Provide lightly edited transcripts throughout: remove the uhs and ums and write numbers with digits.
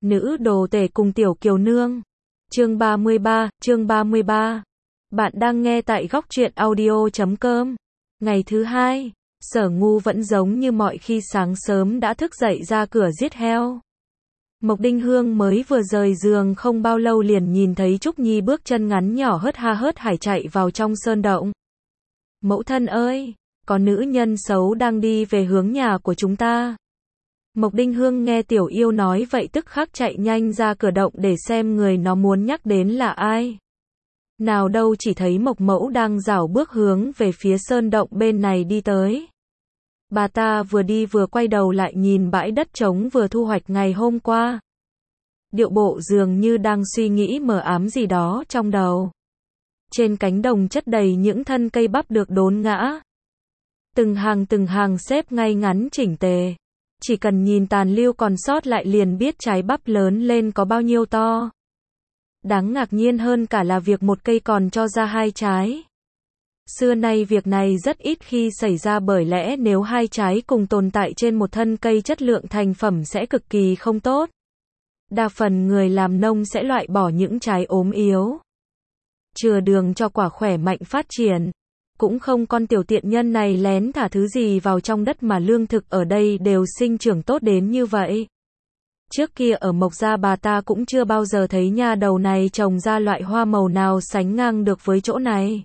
Nữ đồ tể cùng tiểu kiều nương. Chương 33. Bạn đang nghe tại góc truyện audio.com. Ngày thứ hai, Sở Ngu vẫn giống như mọi khi sáng sớm đã thức dậy ra cửa giết heo. Mộc Đinh Hương mới vừa rời giường không bao lâu liền nhìn thấy Trúc Nhi bước chân ngắn nhỏ hớt ha hớt hải chạy vào trong sơn động. Mẫu thân ơi, có nữ nhân xấu đang đi về hướng nhà của chúng ta. Mộc Đinh Hương nghe Tiểu Yêu nói vậy tức khắc chạy nhanh ra cửa động để xem người nó muốn nhắc đến là ai. Nào đâu chỉ thấy Mộc Mẫu đang rảo bước hướng về phía sơn động bên này đi tới. Bà ta vừa đi vừa quay đầu lại nhìn bãi đất trống vừa thu hoạch ngày hôm qua. Điệu bộ dường như đang suy nghĩ mờ ám gì đó trong đầu. Trên cánh đồng chất đầy những thân cây bắp được đốn ngã. Từng hàng xếp ngay ngắn chỉnh tề. Chỉ cần nhìn tàn lưu còn sót lại liền biết trái bắp lớn lên có bao nhiêu to. Đáng ngạc nhiên hơn cả là việc một cây còn cho ra hai trái. Xưa nay việc này rất ít khi xảy ra bởi lẽ nếu hai trái cùng tồn tại trên một thân cây chất lượng thành phẩm sẽ cực kỳ không tốt. Đa phần người làm nông sẽ loại bỏ những trái ốm yếu, chừa đường cho quả khỏe mạnh phát triển. Cũng không con tiểu tiện nhân này lén thả thứ gì vào trong đất mà lương thực ở đây đều sinh trưởng tốt đến như vậy. Trước kia ở Mộc gia bà ta cũng chưa bao giờ thấy nhà đầu này trồng ra loại hoa màu nào sánh ngang được với chỗ này.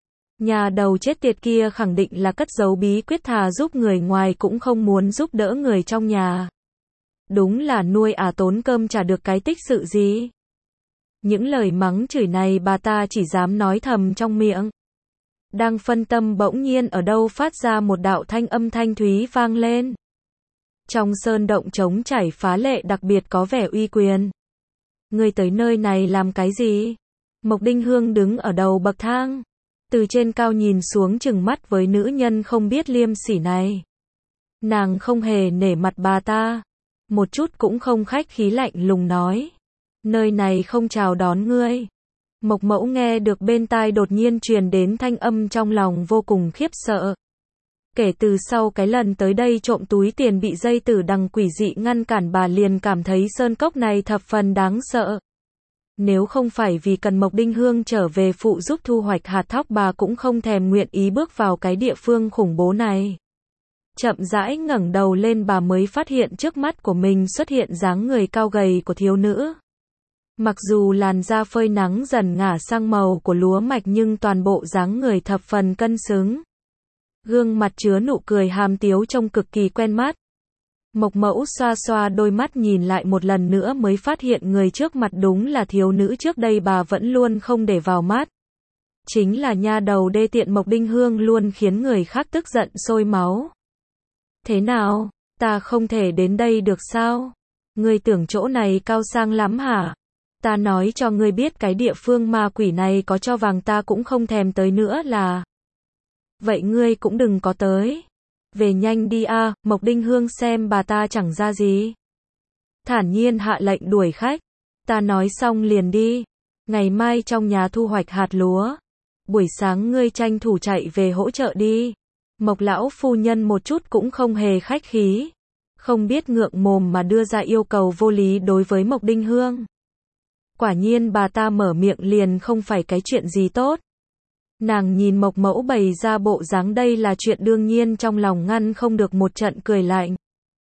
Nhà đầu chết tiệt kia khẳng định là cất giấu bí quyết thà giúp người ngoài cũng không muốn giúp đỡ người trong nhà. Đúng là nuôi tốn cơm chả được cái tích sự gì. Những lời mắng chửi này bà ta chỉ dám nói thầm trong miệng. Đang phân tâm bỗng nhiên ở đâu phát ra một đạo thanh âm thanh thúy vang lên. Trong sơn động trống chảy phá lệ đặc biệt có vẻ uy quyền. Ngươi tới nơi này làm cái gì? Mộc Đinh Hương đứng ở đầu bậc thang. Từ trên cao nhìn xuống trừng mắt với nữ nhân không biết liêm sỉ này. Nàng không hề nể mặt bà ta. Một chút cũng không khách khí lạnh lùng nói. Nơi này không chào đón ngươi. Mộc Mẫu nghe được bên tai đột nhiên truyền đến thanh âm trong lòng vô cùng khiếp sợ. Kể từ sau cái lần tới đây trộm túi tiền bị dây tử đằng quỷ dị ngăn cản bà liền cảm thấy sơn cốc này thập phần đáng sợ. Nếu không phải vì cần Mộc Đinh Hương trở về phụ giúp thu hoạch hạt thóc bà cũng không thèm nguyện ý bước vào cái địa phương khủng bố này. Chậm rãi ngẩng đầu lên bà mới phát hiện trước mắt của mình xuất hiện dáng người cao gầy của thiếu nữ. Mặc dù làn da phơi nắng dần ngả sang màu của lúa mạch nhưng toàn bộ dáng người thập phần cân xứng. Gương mặt chứa nụ cười hàm tiếu trông cực kỳ quen mắt. Mộc Mẫu xoa xoa đôi mắt nhìn lại một lần nữa mới phát hiện người trước mặt đúng là thiếu nữ trước đây bà vẫn luôn không để vào mắt. Chính là nha đầu đê tiện Mộc Đinh Hương luôn khiến người khác tức giận sôi máu. Thế nào, ta không thể đến đây được sao? Ngươi tưởng chỗ này cao sang lắm hả? Ta nói cho ngươi biết cái địa phương ma quỷ này có cho vàng ta cũng không thèm tới nữa là. Vậy ngươi cũng đừng có tới. Về nhanh đi Mộc Đinh Hương xem bà ta chẳng ra gì. Thản nhiên hạ lệnh đuổi khách. Ta nói xong liền đi. Ngày mai trong nhà thu hoạch hạt lúa. Buổi sáng ngươi tranh thủ chạy về hỗ trợ đi. Mộc lão phu nhân một chút cũng không hề khách khí. Không biết ngượng mồm mà đưa ra yêu cầu vô lý đối với Mộc Đinh Hương. Quả nhiên bà ta mở miệng liền không phải cái chuyện gì tốt. Nàng nhìn Mộc Mẫu bày ra bộ dáng đây là chuyện đương nhiên trong lòng ngăn không được một trận cười lạnh.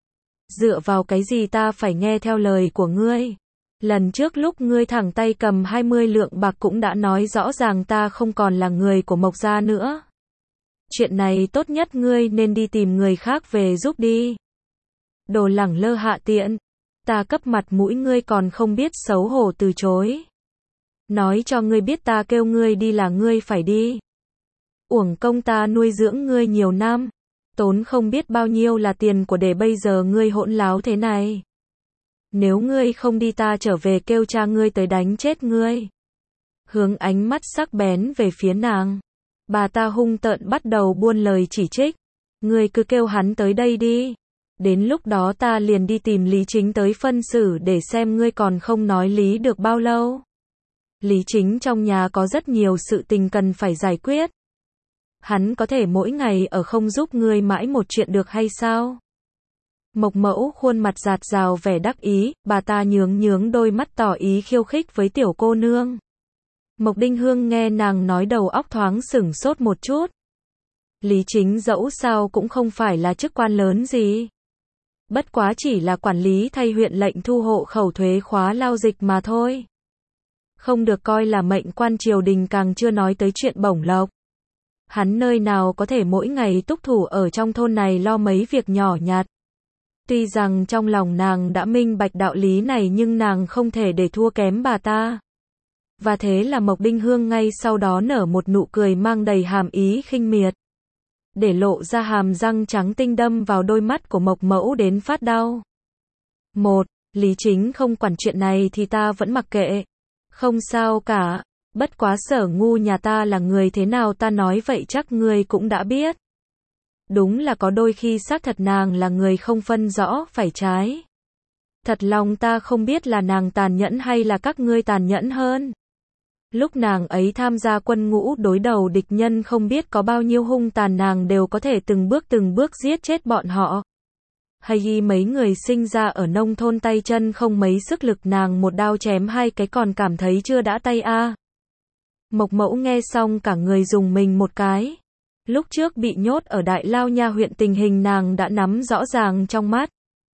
Dựa vào cái gì ta phải nghe theo lời của ngươi? Lần trước lúc ngươi thẳng tay cầm 20 lượng bạc cũng đã nói rõ ràng ta không còn là người của Mộc gia nữa. Chuyện này tốt nhất ngươi nên đi tìm người khác về giúp đi. Đồ lẳng lơ hạ tiện. Ta cấp mặt mũi ngươi còn không biết xấu hổ từ chối. Nói cho ngươi biết ta kêu ngươi đi là ngươi phải đi. Uổng công ta nuôi dưỡng ngươi nhiều năm. Tốn không biết bao nhiêu là tiền của để bây giờ ngươi hỗn láo thế này. Nếu ngươi không đi ta trở về kêu cha ngươi tới đánh chết ngươi. Hướng ánh mắt sắc bén về phía nàng. Bà ta hung tợn bắt đầu buôn lời chỉ trích. Ngươi cứ kêu hắn tới đây đi. Đến lúc đó ta liền đi tìm Lý Chính tới phân xử để xem ngươi còn không nói lý được bao lâu. Lý Chính trong nhà có rất nhiều sự tình cần phải giải quyết. Hắn có thể mỗi ngày ở không giúp ngươi mãi một chuyện được hay sao? Mộc Mẫu khuôn mặt rạt rào vẻ đắc ý, bà ta nhướng nhướng đôi mắt tỏ ý khiêu khích với tiểu cô nương. Mộc Đinh Hương nghe nàng nói đầu óc thoáng sửng sốt một chút. Lý Chính dẫu sao cũng không phải là chức quan lớn gì. Bất quá chỉ là quản lý thay huyện lệnh thu hộ khẩu thuế khóa lao dịch mà thôi. Không được coi là mệnh quan triều đình, càng chưa nói tới chuyện bổng lộc. Hắn nơi nào có thể mỗi ngày túc thủ ở trong thôn này lo mấy việc nhỏ nhặt. Tuy rằng trong lòng nàng đã minh bạch đạo lý này nhưng nàng không thể để thua kém bà ta. Và thế là Mộc Đinh Hương ngay sau đó nở một nụ cười mang đầy hàm ý khinh miệt. Để lộ ra hàm răng trắng tinh đâm vào đôi mắt của Mộc Mẫu đến phát đau. Lý Chính không quản chuyện này thì ta vẫn mặc kệ. Không sao cả, bất quá Sở Ngu nhà ta là người thế nào ta nói vậy chắc ngươi cũng đã biết. Đúng là có đôi khi xác thật nàng là người không phân rõ phải trái. Thật lòng ta không biết là nàng tàn nhẫn hay là các ngươi tàn nhẫn hơn. Lúc nàng ấy tham gia quân ngũ đối đầu địch nhân không biết có bao nhiêu hung tàn, nàng đều có thể từng bước giết chết bọn họ. Hay mấy người sinh ra ở nông thôn tay chân không mấy sức lực, nàng một đao chém hai cái còn cảm thấy chưa đã tay a. Mộc Mẫu nghe xong cả người rùng mình một cái. Lúc trước bị nhốt ở Đại Lao Nha huyện tình hình nàng đã nắm rõ ràng trong mắt.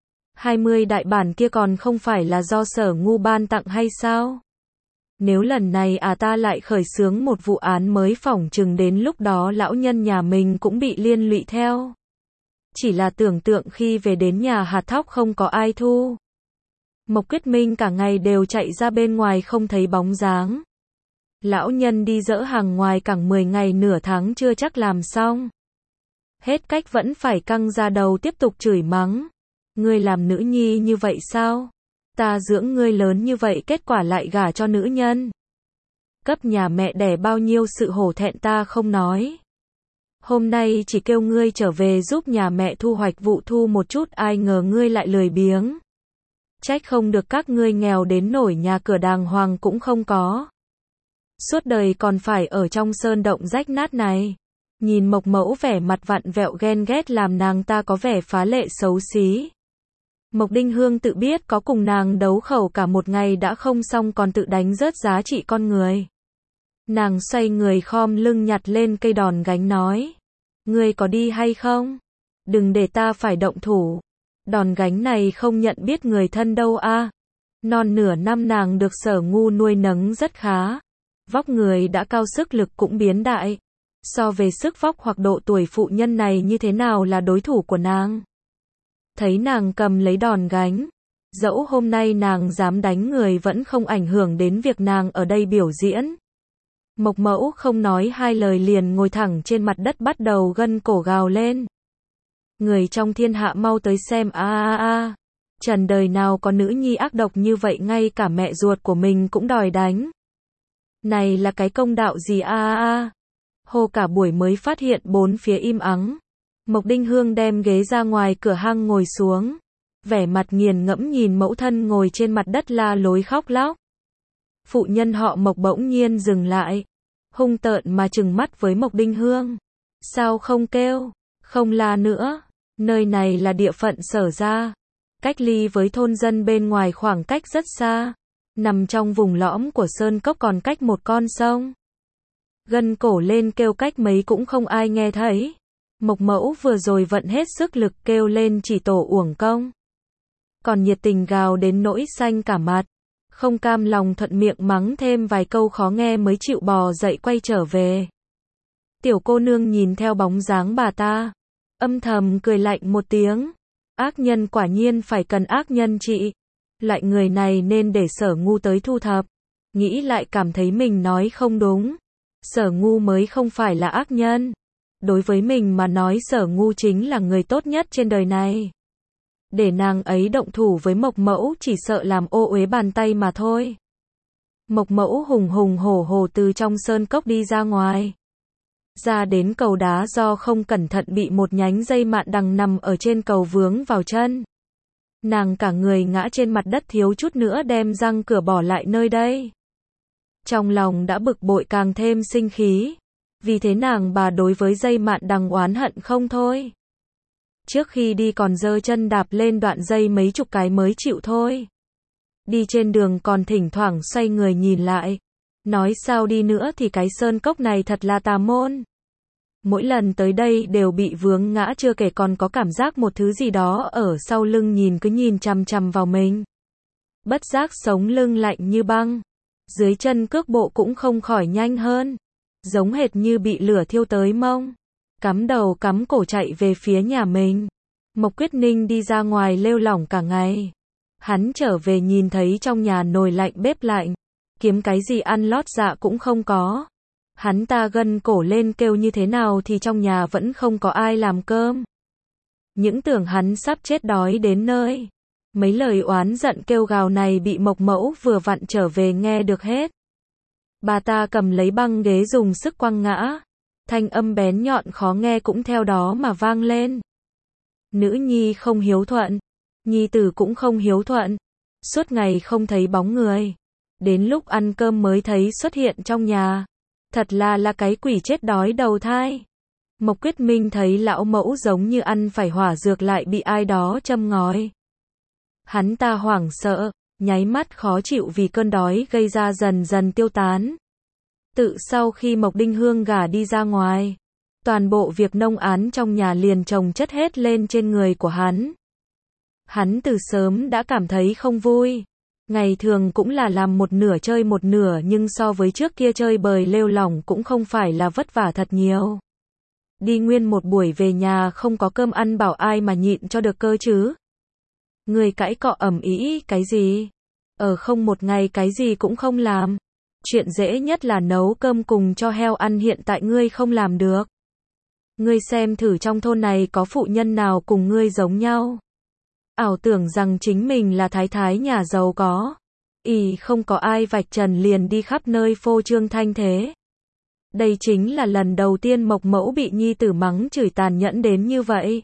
20 đại bản kia còn không phải là do Sở Ngu ban tặng hay sao? Nếu lần này ta lại khởi xướng một vụ án mới, phỏng chừng đến lúc đó lão nhân nhà mình cũng bị liên lụy theo. Chỉ là tưởng tượng khi về đến nhà hạt thóc không có ai thu. Mộc Quyết Minh cả ngày đều chạy ra bên ngoài không thấy bóng dáng. Lão nhân đi dỡ hàng ngoài cảng 10 ngày nửa tháng chưa chắc làm xong. Hết cách vẫn phải căng ra đầu tiếp tục chửi mắng. Ngươi làm nữ nhi như vậy sao? Ta dưỡng ngươi lớn như vậy kết quả lại gả cho nữ nhân. Cấp nhà mẹ đẻ bao nhiêu sự hổ thẹn ta không nói. Hôm nay chỉ kêu ngươi trở về giúp nhà mẹ thu hoạch vụ thu một chút, ai ngờ ngươi lại lười biếng. Trách không được các ngươi nghèo đến nổi nhà cửa đàng hoàng cũng không có. Suốt đời còn phải ở trong sơn động rách nát này. Nhìn Mộc Mẫu vẻ mặt vặn vẹo ghen ghét làm nàng ta có vẻ phá lệ xấu xí. Mộc Đinh Hương tự biết có cùng nàng đấu khẩu cả một ngày đã không xong còn tự đánh rớt giá trị con người. Nàng xoay người khom lưng nhặt lên cây đòn gánh nói. Ngươi có đi hay không? Đừng để ta phải động thủ. Đòn gánh này không nhận biết người thân đâu a. Non nửa năm nàng được Sở Ngu nuôi nấng rất khá. Vóc người đã cao, sức lực cũng biến đại. So về sức vóc hoặc độ tuổi phụ nhân này như thế nào là đối thủ của nàng? Thấy nàng cầm lấy đòn gánh. Dẫu hôm nay nàng dám đánh người vẫn không ảnh hưởng đến việc nàng ở đây biểu diễn. Mộc Mẫu không nói hai lời liền ngồi thẳng trên mặt đất bắt đầu gân cổ gào lên. Người trong thiên hạ mau tới xem a. Trần đời nào có nữ nhi ác độc như vậy, ngay cả mẹ ruột của mình cũng đòi đánh. Này là cái công đạo gì a. Hô cả buổi mới phát hiện bốn phía im ắng. Mộc Đinh Hương đem ghế ra ngoài cửa hang ngồi xuống. Vẻ mặt nghiền ngẫm nhìn mẫu thân ngồi trên mặt đất la lối khóc lóc. Phụ nhân họ Mộc bỗng nhiên dừng lại. Hung tợn mà trừng mắt với Mộc Đinh Hương. Sao không kêu, không la nữa. Nơi này là địa phận Sở gia. Cách ly với thôn dân bên ngoài khoảng cách rất xa. Nằm trong vùng lõm của sơn cốc còn cách một con sông. Gân cổ lên kêu cách mấy cũng không ai nghe thấy. Mộc Mẫu vừa rồi vận hết sức lực kêu lên chỉ tổ uổng công. Còn nhiệt tình gào đến nỗi xanh cả mặt. Không cam lòng thuận miệng mắng thêm vài câu khó nghe mới chịu bò dậy quay trở về. Tiểu cô nương nhìn theo bóng dáng bà ta. Âm thầm cười lạnh một tiếng. Ác nhân quả nhiên phải cần ác nhân trị. Loại người này nên để Sở Ngu tới thu thập. Nghĩ lại cảm thấy mình nói không đúng. Sở Ngu mới không phải là ác nhân. Đối với mình mà nói Sở Ngu chính là người tốt nhất trên đời này. Để nàng ấy động thủ với Mộc Mẫu chỉ sợ làm ô uế bàn tay mà thôi. Mộc Mẫu hùng hùng hổ hổ từ trong sơn cốc đi ra ngoài. Ra đến cầu đá do không cẩn thận bị một nhánh dây mạn đằng nằm ở trên cầu vướng vào chân. Nàng cả người ngã trên mặt đất thiếu chút nữa đem răng cửa bỏ lại nơi đây. Trong lòng đã bực bội càng thêm sinh khí. Vì thế nàng bà đối với dây mạn đằng oán hận không thôi. Trước khi đi còn giơ chân đạp lên đoạn dây mấy chục cái mới chịu thôi. Đi trên đường còn thỉnh thoảng xoay người nhìn lại. Nói sao đi nữa thì cái sơn cốc này thật là tà môn. Mỗi lần tới đây đều bị vướng ngã, chưa kể còn có cảm giác một thứ gì đó ở sau lưng cứ nhìn chằm chằm vào mình. Bất giác sống lưng lạnh như băng. Dưới chân cước bộ cũng không khỏi nhanh hơn. Giống hệt như bị lửa thiêu tới mông. Cắm đầu cắm cổ chạy về phía nhà mình. Mộc Quyết Ninh đi ra ngoài lêu lỏng cả ngày. Hắn trở về nhìn thấy trong nhà nồi lạnh bếp lạnh. Kiếm cái gì ăn lót dạ cũng không có. Hắn ta gân cổ lên kêu như thế nào thì trong nhà vẫn không có ai làm cơm. Những tưởng hắn sắp chết đói đến nơi. Mấy lời oán giận kêu gào này bị Mộc Mẫu vừa vặn trở về nghe được hết. Bà ta cầm lấy băng ghế dùng sức quăng ngã. Thanh âm bén nhọn khó nghe cũng theo đó mà vang lên. Nữ nhi không hiếu thuận. Nhi tử cũng không hiếu thuận. Suốt ngày không thấy bóng người. Đến lúc ăn cơm mới thấy xuất hiện trong nhà. Thật là cái quỷ chết đói đầu thai. Mộc Quyết Minh thấy lão mẫu giống như ăn phải hỏa dược lại bị ai đó châm ngòi. Hắn ta hoảng sợ, nháy mắt khó chịu vì cơn đói gây ra dần dần tiêu tán. Tự sau khi Mộc Đinh Hương gả đi ra ngoài, toàn bộ việc nông án trong nhà liền chồng chất hết lên trên người của hắn. Hắn từ sớm đã cảm thấy không vui. Ngày thường cũng là làm một nửa chơi một nửa, nhưng so với trước kia chơi bời lêu lỏng cũng không phải là vất vả thật nhiều. Đi nguyên một buổi về nhà không có cơm ăn bảo ai mà nhịn cho được cơ chứ. Người cãi cọ ầm ĩ cái gì? Ở không một ngày cái gì cũng không làm. Chuyện dễ nhất là nấu cơm cùng cho heo ăn hiện tại ngươi không làm được. Ngươi xem thử trong thôn này có phụ nhân nào cùng ngươi giống nhau. Ảo tưởng rằng chính mình là thái thái nhà giàu có. Không có ai vạch trần liền đi khắp nơi phô trương thanh thế. Đây chính là lần đầu tiên Mộc Mẫu bị nhi tử mắng chửi tàn nhẫn đến như vậy.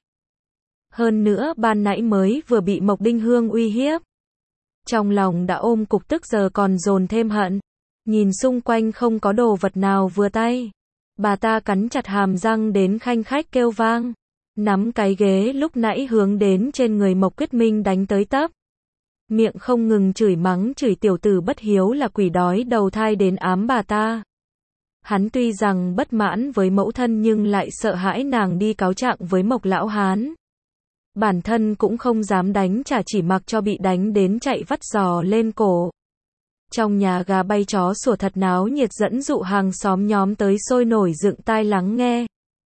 Hơn nữa ban nãy mới vừa bị Mộc Đinh Hương uy hiếp. Trong lòng đã ôm cục tức giờ còn dồn thêm hận. Nhìn xung quanh không có đồ vật nào vừa tay. Bà ta cắn chặt hàm răng đến khanh khách kêu vang. Nắm cái ghế lúc nãy hướng đến trên người Mộc Quyết Minh đánh tới tấp. Miệng không ngừng chửi mắng chửi tiểu tử bất hiếu là quỷ đói đầu thai đến ám bà ta. Hắn tuy rằng bất mãn với mẫu thân nhưng lại sợ hãi nàng đi cáo trạng với Mộc lão hán. Bản thân cũng không dám đánh trả, chỉ mặc cho bị đánh đến chạy vắt giò lên cổ. Trong nhà gà bay chó sủa thật náo nhiệt, dẫn dụ hàng xóm nhóm tới sôi nổi dựng tai lắng nghe.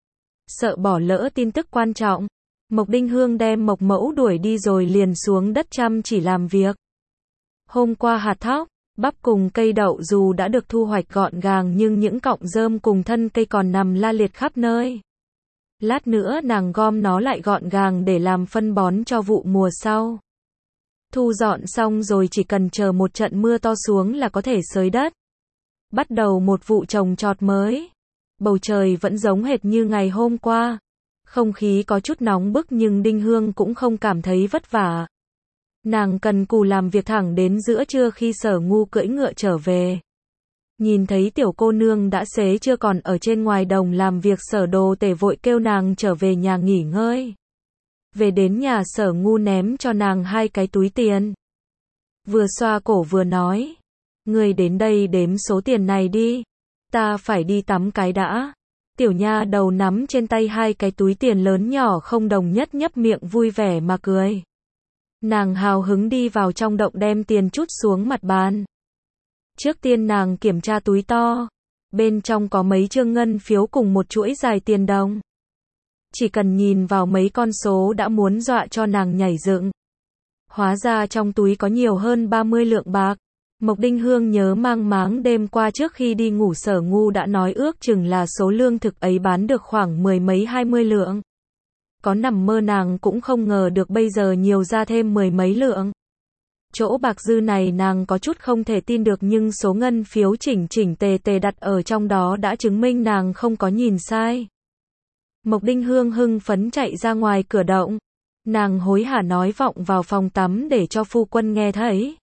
Sợ bỏ lỡ tin tức quan trọng, Mộc Đinh Hương đem Mộc Mẫu đuổi đi rồi liền xuống đất chăm chỉ làm việc. Hôm qua hạt thóc, bắp cùng cây đậu dù đã được thu hoạch gọn gàng nhưng những cọng rơm cùng thân cây còn nằm la liệt khắp nơi. Lát nữa nàng gom nó lại gọn gàng để làm phân bón cho vụ mùa sau. Thu dọn xong rồi chỉ cần chờ một trận mưa to xuống là có thể xới đất. Bắt đầu một vụ trồng trọt mới. Bầu trời vẫn giống hệt như ngày hôm qua. Không khí có chút nóng bức nhưng Đinh Hương cũng không cảm thấy vất vả. Nàng cần cù làm việc thẳng đến giữa trưa khi Sở Ngu cưỡi ngựa trở về. Nhìn thấy tiểu cô nương đã xế chưa còn ở trên ngoài đồng làm việc, Sở Đồ Tể vội kêu nàng trở về nhà nghỉ ngơi. Về đến nhà Sở Ngu ném cho nàng 2 cái túi tiền. Vừa xoa cổ vừa nói. Ngươi đến đây đếm số tiền này đi. Ta phải đi tắm cái đã. Tiểu nha đầu nắm trên tay 2 cái túi tiền lớn nhỏ không đồng nhất nhấp miệng vui vẻ mà cười. Nàng hào hứng đi vào trong động đem tiền trút xuống mặt bàn. Trước tiên nàng kiểm tra túi to. Bên trong có mấy trương ngân phiếu cùng một chuỗi dài tiền đồng. Chỉ cần nhìn vào mấy con số đã muốn dọa cho nàng nhảy dựng. Hóa ra trong túi có nhiều hơn 30 lượng bạc. Mộc Đinh Hương nhớ mang máng đêm qua trước khi đi ngủ Sở Ngu đã nói ước chừng là số lương thực ấy bán được khoảng 10 mấy 20 lượng. Có nằm mơ nàng cũng không ngờ được bây giờ nhiều ra thêm 10 mấy lượng. Chỗ bạc dư này nàng có chút không thể tin được nhưng số ngân phiếu chỉnh chỉnh tề tề đặt ở trong đó đã chứng minh nàng không có nhìn sai. Mộc Đinh Hương hưng phấn chạy ra ngoài cửa động. Nàng hối hả nói vọng vào phòng tắm để cho phu quân nghe thấy.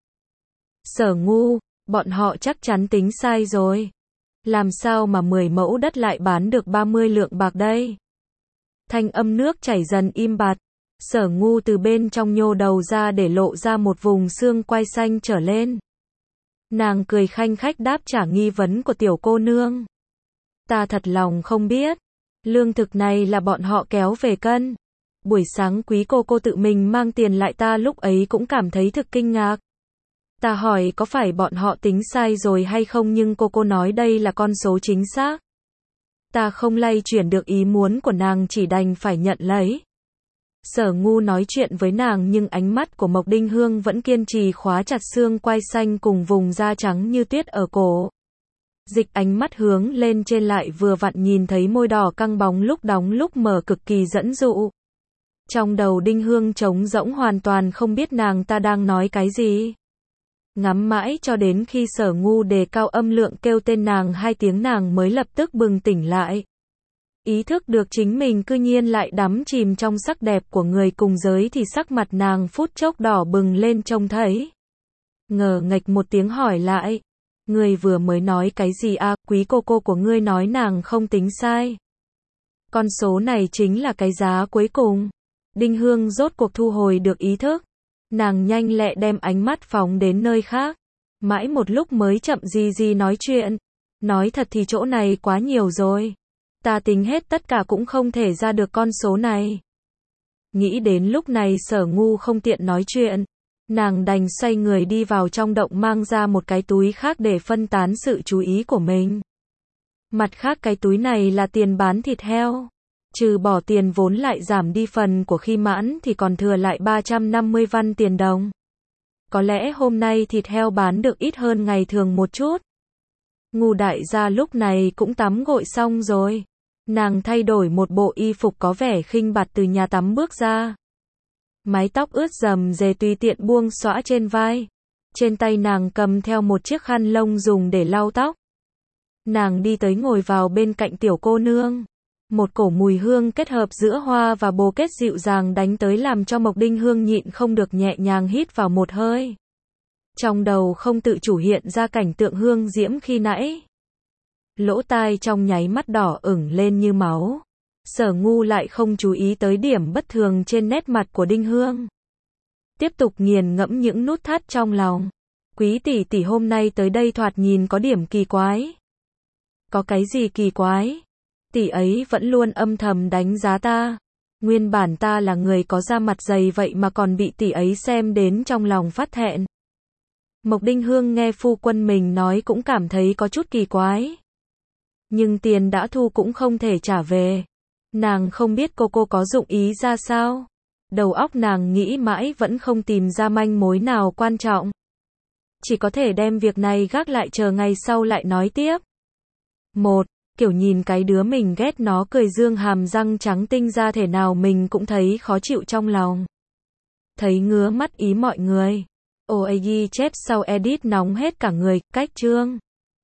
Sở Ngu, bọn họ chắc chắn tính sai rồi. Làm sao mà 10 mẫu đất lại bán được 30 lượng bạc đây? Thanh âm nước chảy dần im bặt. Sở Ngu từ bên trong nhô đầu ra để lộ ra một vùng xương quai xanh trở lên. Nàng cười khanh khách đáp trả nghi vấn của tiểu cô nương. Ta thật lòng không biết. Lương thực này là bọn họ kéo về cân. Buổi sáng quý cô tự mình mang tiền lại, ta lúc ấy cũng cảm thấy thực kinh ngạc. Ta hỏi có phải bọn họ tính sai rồi hay không, nhưng cô nói đây là con số chính xác. Ta không lay chuyển được ý muốn của nàng, chỉ đành phải nhận lấy. Sở Ngu nói chuyện với nàng nhưng ánh mắt của Mộc Đinh Hương vẫn kiên trì khóa chặt xương quai xanh cùng vùng da trắng như tuyết ở cổ. Dịch ánh mắt hướng lên trên lại vừa vặn nhìn thấy môi đỏ căng bóng lúc đóng lúc mở cực kỳ dẫn dụ. Trong đầu Đinh Hương trống rỗng, hoàn toàn không biết nàng ta đang nói cái gì. Ngắm mãi cho đến khi Sở Ngu đề cao âm lượng kêu tên nàng 2 tiếng, nàng mới lập tức bừng tỉnh lại. Ý thức được chính mình cư nhiên lại đắm chìm trong sắc đẹp của người cùng giới thì sắc mặt nàng phút chốc đỏ bừng lên trông thấy. Ngờ nghệch một tiếng hỏi lại. Ngươi vừa mới nói cái gì à? Quý cô của ngươi nói nàng không tính sai. Con số này chính là cái giá cuối cùng. Đinh Hương rốt cuộc thu hồi được ý thức. Nàng nhanh lẹ đem ánh mắt phóng đến nơi khác. Mãi một lúc mới chậm gì nói chuyện. Nói thật thì chỗ này quá nhiều rồi. Ta tính hết tất cả cũng không thể ra được con số này. Nghĩ đến lúc này Sở Ngu không tiện nói chuyện. Nàng đành xoay người đi vào trong động, mang ra một cái túi khác để phân tán sự chú ý của mình. Mặt khác cái túi này là tiền bán thịt heo. Trừ bỏ tiền vốn lại giảm đi phần của khi mãn thì còn thừa lại 350 văn tiền đồng. Có lẽ hôm nay thịt heo bán được ít hơn ngày thường một chút. Ngu đại gia lúc này cũng tắm gội xong rồi. Nàng thay đổi một bộ y phục có vẻ khinh bạt từ nhà tắm bước ra. Mái tóc ướt rầm rề tùy tiện buông xõa trên vai. Trên tay nàng cầm theo một chiếc khăn lông dùng để lau tóc. Nàng đi tới ngồi vào bên cạnh tiểu cô nương. Một cổ mùi hương kết hợp giữa hoa và bồ kết dịu dàng đánh tới làm cho Mộc Đinh Hương nhịn không được nhẹ nhàng hít vào một hơi. Trong đầu không tự chủ hiện ra cảnh tượng hương diễm khi nãy. Lỗ tai trong nháy mắt đỏ ửng lên như máu. Sở Ngu lại không chú ý tới điểm bất thường trên nét mặt của Đinh Hương. Tiếp tục nghiền ngẫm những nút thắt trong lòng. Quý tỷ tỷ hôm nay tới đây thoạt nhìn có điểm kỳ quái. Có cái gì kỳ quái? Tỷ ấy vẫn luôn âm thầm đánh giá ta. Nguyên bản ta là người có da mặt dày vậy mà còn bị tỷ ấy xem đến trong lòng phát thẹn. Mộc Đinh Hương nghe phu quân mình nói cũng cảm thấy có chút kỳ quái. Nhưng tiền đã thu cũng không thể trả về. Nàng không biết cô có dụng ý ra sao. Đầu óc nàng nghĩ mãi vẫn không tìm ra manh mối nào quan trọng. Chỉ có thể đem việc này gác lại chờ ngày sau lại nói tiếp. Kiểu nhìn cái đứa mình ghét nó cười dương hàm răng trắng tinh ra thể nào mình cũng thấy khó chịu trong lòng. Thấy ngứa mắt ý mọi người. OAG chép sau edit nóng hết cả người, cách chương.